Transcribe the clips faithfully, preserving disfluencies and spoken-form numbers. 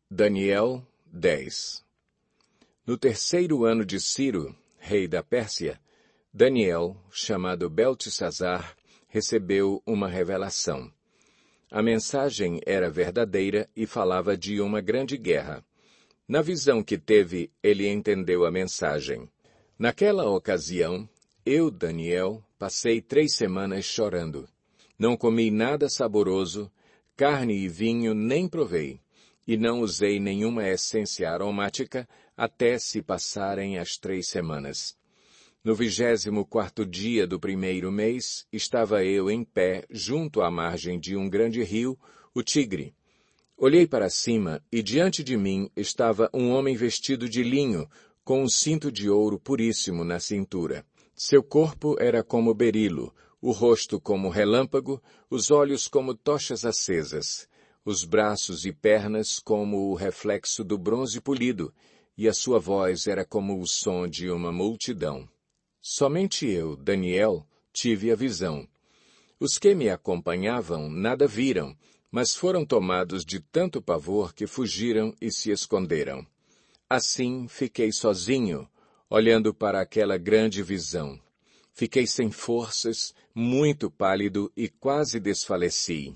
Daniel dez. No terceiro ano de Ciro, rei da Pérsia, Daniel, chamado Beltesazar, recebeu uma revelação. A mensagem era verdadeira e falava de uma grande guerra. Na visão que teve, ele entendeu a mensagem. Naquela ocasião, eu, Daniel, passei três semanas chorando. Não comi nada saboroso, carne e vinho nem provei, e não usei nenhuma essência aromática até se passarem as três semanas. No vigésimo quarto dia do primeiro mês, estava eu em pé junto à margem de um grande rio, o Tigre. Olhei para cima e diante de mim estava um homem vestido de linho, com um cinto de ouro puríssimo na cintura. Seu corpo era como berilo, o rosto como relâmpago, os olhos como tochas acesas, os braços e pernas como o reflexo do bronze polido, e a sua voz era como o som de uma multidão. Somente eu, Daniel, tive a visão. Os que me acompanhavam nada viram, mas foram tomados de tanto pavor que fugiram e se esconderam. Assim fiquei sozinho, olhando para aquela grande visão. Fiquei sem forças, muito pálido e quase desfaleci.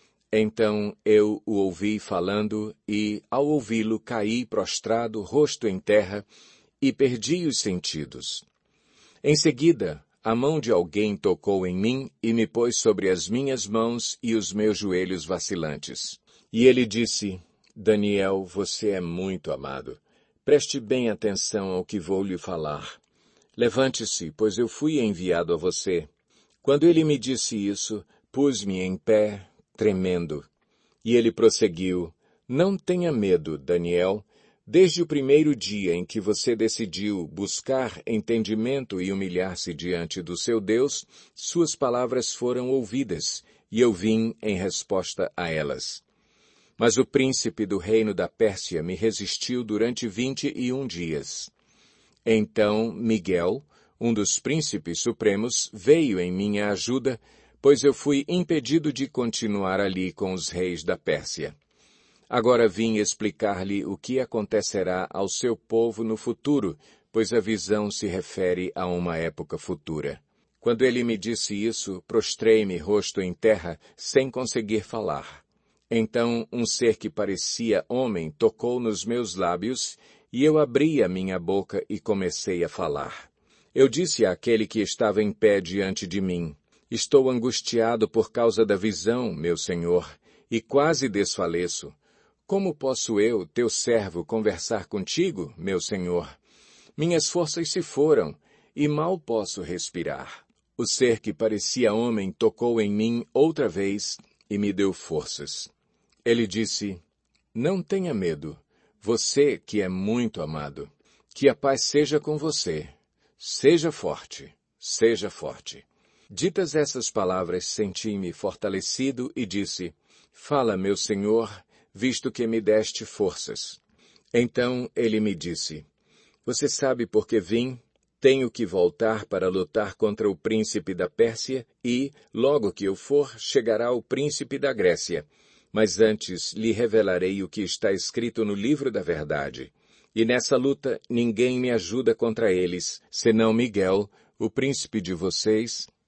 Então eu o ouvi falando e, ao ouvi-lo, caí prostrado, rosto em terra, e perdi os sentidos. Em seguida, a mão de alguém tocou em mim e me pôs sobre as minhas mãos e os meus joelhos vacilantes. E ele disse, Daniel, você é muito amado. Preste bem atenção ao que vou lhe falar. Levante-se, pois eu fui enviado a você. Quando ele me disse isso, pus-me em pé, tremendo. E ele prosseguiu, não tenha medo, Daniel. Desde o primeiro dia em que você decidiu buscar entendimento e humilhar-se diante do seu Deus, suas palavras foram ouvidas, e eu vim em resposta a elas. Mas o príncipe do reino da Pérsia me resistiu durante vinte e um dias. Então Miguel, um dos príncipes supremos, veio em minha ajuda, pois eu fui impedido de continuar ali com os reis da Pérsia. Agora vim explicar-lhe o que acontecerá ao seu povo no futuro, pois a visão se refere a uma época futura. Quando ele me disse isso, prostrei-me rosto em terra, sem conseguir falar. Então um ser que parecia homem tocou nos meus lábios, e eu abri a minha boca e comecei a falar. Eu disse àquele que estava em pé diante de mim, estou angustiado por causa da visão, meu senhor, e quase desfaleço. Como posso eu, teu servo, conversar contigo, meu senhor? Minhas forças se foram, e mal posso respirar. O ser que parecia homem tocou em mim outra vez e me deu forças. Ele disse, não tenha medo, você que é muito amado. Que a paz seja com você. Seja forte, seja forte. Ditas essas palavras, senti-me fortalecido e disse, fala, meu senhor, visto que me deste forças. Então ele me disse, você sabe por que vim? Tenho que voltar para lutar contra o príncipe da Pérsia e, logo que eu for, chegará o príncipe da Grécia. Mas antes lhe revelarei o que está escrito no livro da verdade. E nessa luta ninguém me ajuda contra eles, senão Miguel, o príncipe de vocês,